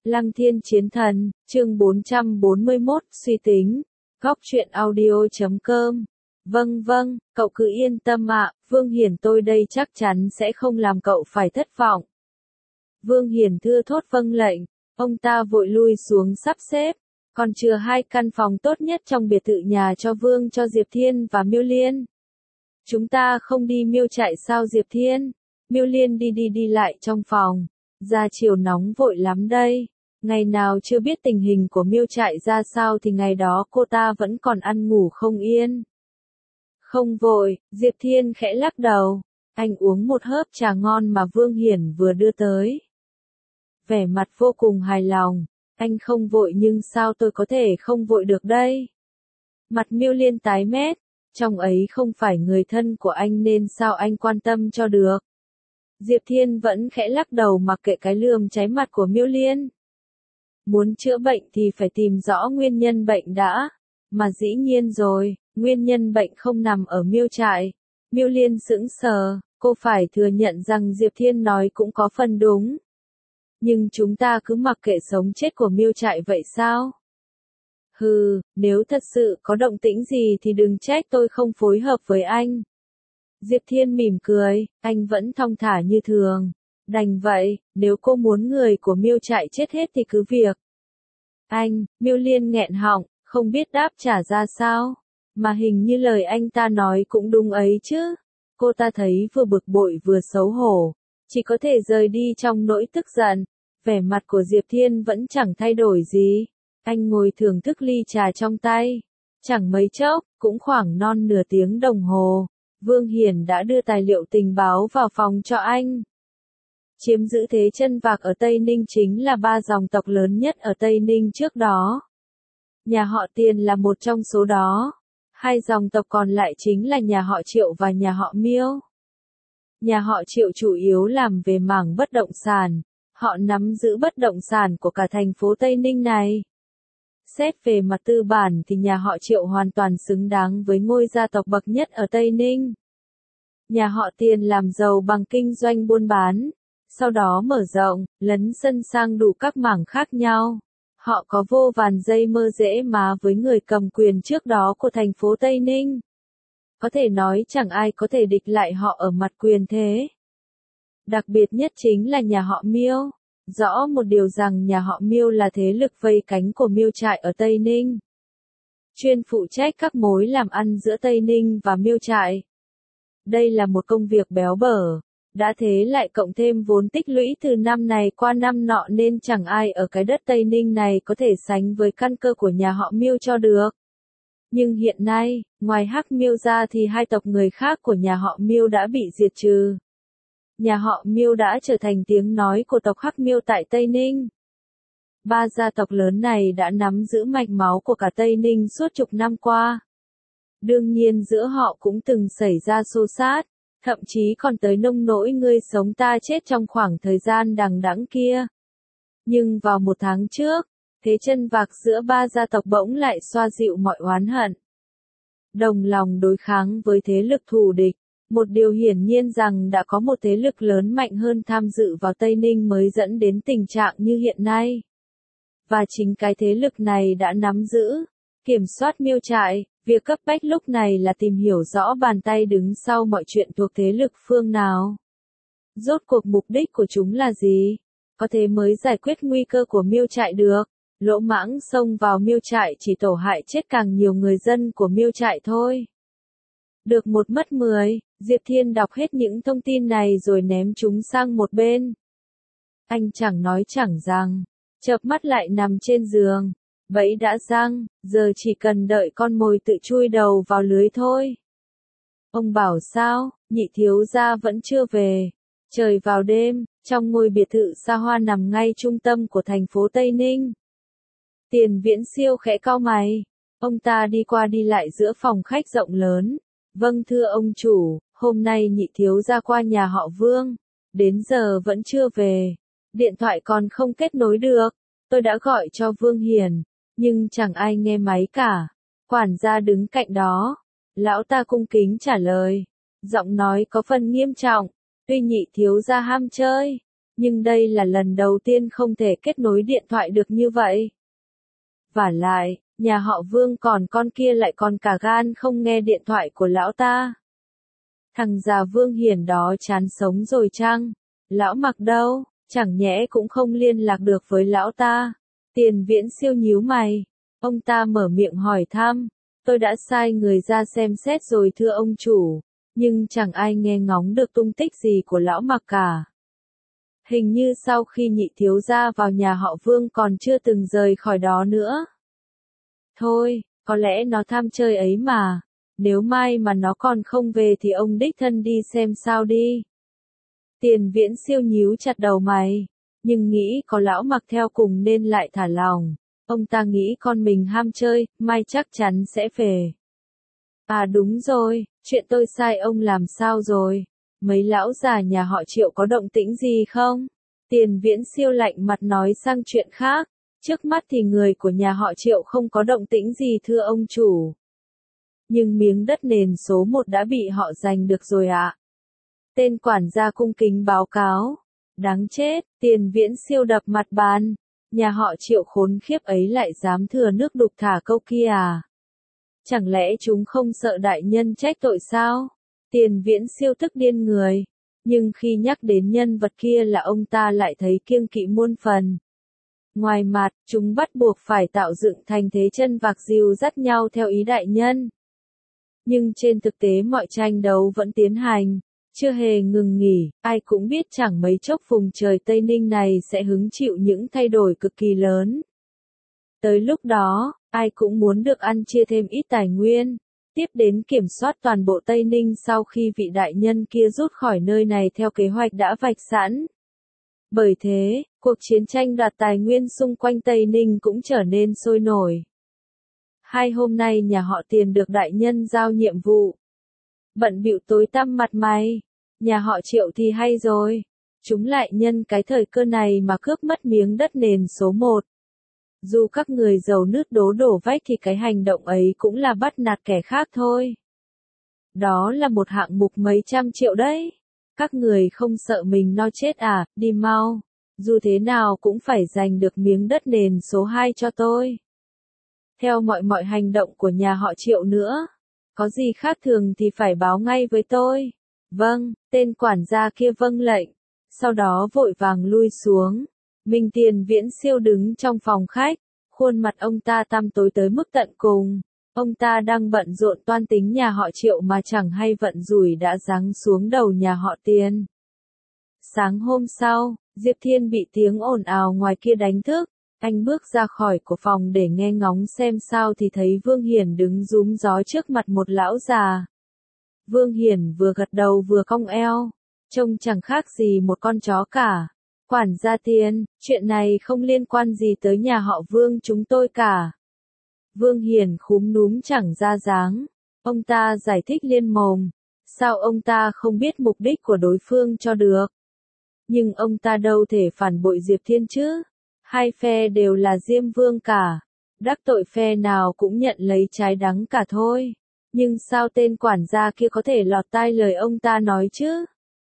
Lăng Thiên Chiến Thần, chương 441, suy tính. Góc truyện audio.com. Vâng, cậu cứ yên tâm ạ, Vương Hiển tôi đây chắc chắn sẽ không làm cậu phải thất vọng. Vương Hiển thưa thốt vâng lệnh, ông ta vội lui xuống sắp xếp, còn chừa 2 căn phòng tốt nhất trong biệt thự nhà cho Vương cho Diệp Thiên và Miêu Liên. Chúng ta không đi Miêu Trại sao Diệp Thiên? Miêu Liên đi lại trong phòng. Ra chiều nóng vội lắm đây. Ngày nào chưa biết tình hình của Miêu Trại ra sao thì ngày đó cô ta vẫn còn ăn ngủ không yên. Không vội, Diệp Thiên khẽ lắc đầu. Anh uống một hớp trà ngon mà Vương Hiển vừa đưa tới. Vẻ mặt vô cùng hài lòng. Anh không vội nhưng sao tôi có thể không vội được đây? Mặt Miêu Liên tái mét. Trong ấy không phải người thân của anh nên sao anh quan tâm cho được? Diệp Thiên vẫn khẽ lắc đầu mặc kệ cái lườm cháy mặt của Miêu Liên. Muốn chữa bệnh thì phải tìm rõ nguyên nhân bệnh đã. Mà dĩ nhiên rồi, nguyên nhân bệnh không nằm ở Miêu Trại. Miêu Liên sững sờ, cô phải thừa nhận rằng Diệp Thiên nói cũng có phần đúng. Nhưng chúng ta cứ mặc kệ sống chết của Miêu Trại vậy sao? Hừ, nếu thật sự có động tĩnh gì thì đừng trách tôi không phối hợp với anh. Diệp Thiên mỉm cười, anh vẫn thong thả như thường. Đành vậy, nếu cô muốn người của Miêu Trại chết hết thì cứ việc. Anh, Miêu Liên nghẹn họng, không biết đáp trả ra sao. Mà hình như lời anh ta nói cũng đúng ấy chứ. Cô ta thấy vừa bực bội vừa xấu hổ. Chỉ có thể rời đi trong nỗi tức giận. Vẻ mặt của Diệp Thiên vẫn chẳng thay đổi gì. Anh ngồi thưởng thức ly trà trong tay. Chẳng mấy chốc, cũng khoảng non nửa tiếng đồng hồ. Vương Hiển đã đưa tài liệu tình báo vào phòng cho anh. Chiếm giữ thế chân vạc ở Tây Ninh chính là 3 dòng tộc lớn nhất ở Tây Ninh trước đó. Nhà họ Tiền là một trong số đó. 2 dòng tộc còn lại chính là nhà họ Triệu và nhà họ Miêu. Nhà họ Triệu chủ yếu làm về mảng bất động sản. Họ nắm giữ bất động sản của cả thành phố Tây Ninh này. Xét về mặt tư bản thì nhà họ Triệu hoàn toàn xứng đáng với ngôi gia tộc bậc nhất ở Tây Ninh. Nhà họ Tiền làm giàu bằng kinh doanh buôn bán, sau đó mở rộng, lấn sân sang đủ các mảng khác nhau. Họ có vô vàn dây mơ rễ má với người cầm quyền trước đó của thành phố Tây Ninh. Có thể nói chẳng ai có thể địch lại họ ở mặt quyền thế. Đặc biệt nhất chính là nhà họ Miêu. Rõ một điều rằng nhà họ Miêu là thế lực vây cánh của Miêu Trại ở Tây Ninh. Chuyên phụ trách các mối làm ăn giữa Tây Ninh và Miêu Trại. Đây là một công việc béo bở. Đã thế lại cộng thêm vốn tích lũy từ năm này qua năm nọ nên chẳng ai ở cái đất Tây Ninh này có thể sánh với căn cơ của nhà họ Miêu cho được. Nhưng hiện nay, ngoài Hắc Miêu ra thì 2 tộc người khác của nhà họ Miêu đã bị diệt trừ. Nhà họ Miêu đã trở thành tiếng nói của tộc Hắc Miêu tại Tây Ninh. 3 gia tộc lớn này đã nắm giữ mạch máu của cả Tây Ninh suốt chục năm qua. Đương nhiên giữa họ cũng từng xảy ra xô xát, thậm chí còn tới nông nỗi ngươi sống ta chết trong khoảng thời gian đằng đẵng kia. Nhưng vào 1 tháng trước, thế chân vạc giữa 3 gia tộc bỗng lại xoa dịu mọi oán hận. Đồng lòng đối kháng với thế lực thù địch. Một điều hiển nhiên rằng đã có một thế lực lớn mạnh hơn tham dự vào Tây Ninh mới dẫn đến tình trạng như hiện nay. Và chính cái thế lực này đã nắm giữ, kiểm soát Miêu Trại, việc cấp bách lúc này là tìm hiểu rõ bàn tay đứng sau mọi chuyện thuộc thế lực phương nào. Rốt cuộc mục đích của chúng là gì? Có thế mới giải quyết nguy cơ của Miêu Trại được. Lỗ mãng xông vào Miêu Trại chỉ tổ hại chết càng nhiều người dân của Miêu Trại thôi. Được 1 mất 10, Diệp Thiên đọc hết những thông tin này rồi ném chúng sang một bên. Anh chẳng nói chẳng rằng, chợp mắt lại nằm trên giường. Bẫy đã giăng, giờ chỉ cần đợi con mồi tự chui đầu vào lưới thôi. Ông bảo sao, nhị thiếu gia vẫn chưa về. Trời vào đêm, trong ngôi biệt thự xa hoa nằm ngay trung tâm của thành phố Tây Ninh. Tiền Viễn Siêu khẽ cau mày. Ông ta đi qua đi lại giữa phòng khách rộng lớn. Vâng thưa ông chủ, hôm nay nhị thiếu gia qua nhà họ Vương. Đến giờ vẫn chưa về. Điện thoại còn không kết nối được. Tôi đã gọi cho Vương Hiển, nhưng chẳng ai nghe máy cả. Quản gia đứng cạnh đó. Lão ta cung kính trả lời. Giọng nói có phần nghiêm trọng. Tuy nhị thiếu gia ham chơi, Nhưng đây là lần đầu tiên không thể kết nối điện thoại được như vậy. Vả lại, nhà họ Vương còn con kia lại còn cả gan không nghe điện thoại của lão ta. Thằng già Vương Hiển đó chán sống rồi chăng? Lão Mặc đâu, chẳng nhẽ cũng không liên lạc được với lão ta. Tiền Viễn Siêu nhíu mày. Ông ta mở miệng hỏi thăm. Tôi đã sai người ra xem xét rồi thưa ông chủ. Nhưng chẳng ai nghe ngóng được tung tích gì của lão Mặc cả. Hình như sau khi nhị thiếu gia vào nhà họ Vương còn chưa từng rời khỏi đó nữa. Thôi, có lẽ nó tham chơi ấy mà. Nếu mai mà nó còn không về thì ông đích thân đi xem sao đi. Tiền Viễn Siêu nhíu chặt đầu mày. Nhưng nghĩ có lão Mặc theo cùng nên lại thả lòng. Ông ta nghĩ con mình ham chơi, mai chắc chắn sẽ về. À đúng rồi, chuyện tôi sai ông làm sao rồi? Mấy lão già nhà họ Triệu có động tĩnh gì không? Tiền Viễn Siêu lạnh mặt nói sang chuyện khác. Trước mắt thì người của nhà họ Triệu không có động tĩnh gì thưa ông chủ. Nhưng miếng đất nền số 1 đã bị họ giành được rồi ạ. Tên quản gia cung kính báo cáo. Đáng chết, Tiền Viễn Siêu đập mặt bàn. Nhà họ Triệu khốn khiếp ấy lại dám thừa nước đục thả câu kia à? Chẳng lẽ chúng không sợ đại nhân trách tội sao? Tiền Viễn Siêu tức điên người. Nhưng khi nhắc đến nhân vật kia là ông ta lại thấy kiêng kỵ muôn phần. Ngoài mặt, chúng bắt buộc phải tạo dựng thành thế chân vạc dìu dắt nhau theo ý đại nhân. Nhưng trên thực tế mọi tranh đấu vẫn tiến hành, chưa hề ngừng nghỉ, ai cũng biết chẳng mấy chốc vùng trời Tây Ninh này sẽ hứng chịu những thay đổi cực kỳ lớn. Tới lúc đó, ai cũng muốn được ăn chia thêm ít tài nguyên, tiếp đến kiểm soát toàn bộ Tây Ninh sau khi vị đại nhân kia rút khỏi nơi này theo kế hoạch đã vạch sẵn. Bởi thế, cuộc chiến tranh đoạt tài nguyên xung quanh Tây Ninh cũng trở nên sôi nổi. Hai hôm nay nhà họ Tiền được đại nhân giao nhiệm vụ. Bận bịu tối tăm mặt mày. Nhà họ Triệu thì hay rồi. Chúng lại nhân cái thời cơ này mà cướp mất miếng đất nền số 1. Dù các người giàu nứt đố đổ vách thì cái hành động ấy cũng là bắt nạt kẻ khác thôi. Đó là một hạng mục mấy trăm triệu đấy. Các người không sợ mình no chết à, đi mau. Dù thế nào cũng phải giành được miếng đất nền số 2 cho tôi. Theo mọi hành động của nhà họ Triệu nữa. Có gì khác thường thì phải báo ngay với tôi. Vâng, tên quản gia kia vâng lệnh. Sau đó vội vàng lui xuống. Mình Tiền Viễn Siêu đứng trong phòng khách. Khuôn mặt ông ta tăm tối tới mức tận cùng. Ông ta đang bận rộn toan tính nhà họ Triệu mà chẳng hay vận rủi đã giáng xuống đầu nhà họ Tiền. Sáng hôm sau, Diệp Thiên bị tiếng ồn ào ngoài kia đánh thức. Anh bước ra khỏi của phòng để nghe ngóng xem sao thì thấy Vương Hiển đứng rúm gió trước mặt một lão già. Vương Hiển vừa gật đầu vừa cong eo. Trông chẳng khác gì một con chó cả. Quản gia Tiền, chuyện này không liên quan gì tới nhà họ Vương chúng tôi cả. Vương Hiển khúm núm chẳng ra dáng. Ông ta giải thích liên mồm. Sao ông ta không biết mục đích của đối phương cho được? Nhưng ông ta đâu thể phản bội Diệp Thiên chứ? Hai phe đều là Diêm Vương cả. Đắc tội phe nào cũng nhận lấy trái đắng cả thôi. Nhưng sao tên quản gia kia có thể lọt tai lời ông ta nói chứ?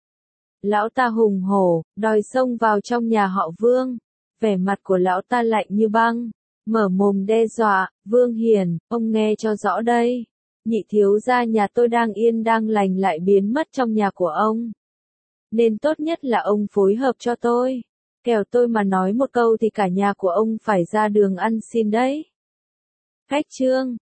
Lão ta hùng hổ, đòi xông vào trong nhà họ Vương. Vẻ mặt của lão ta lạnh như băng. Mở mồm đe dọa, Vương Hiển, ông nghe cho rõ đây. Nhị thiếu gia nhà tôi đang yên đang lành lại biến mất trong nhà của ông. Nên tốt nhất là ông phối hợp cho tôi. Kẻo tôi mà nói một câu thì cả nhà của ông phải ra đường ăn xin đấy. Cách chương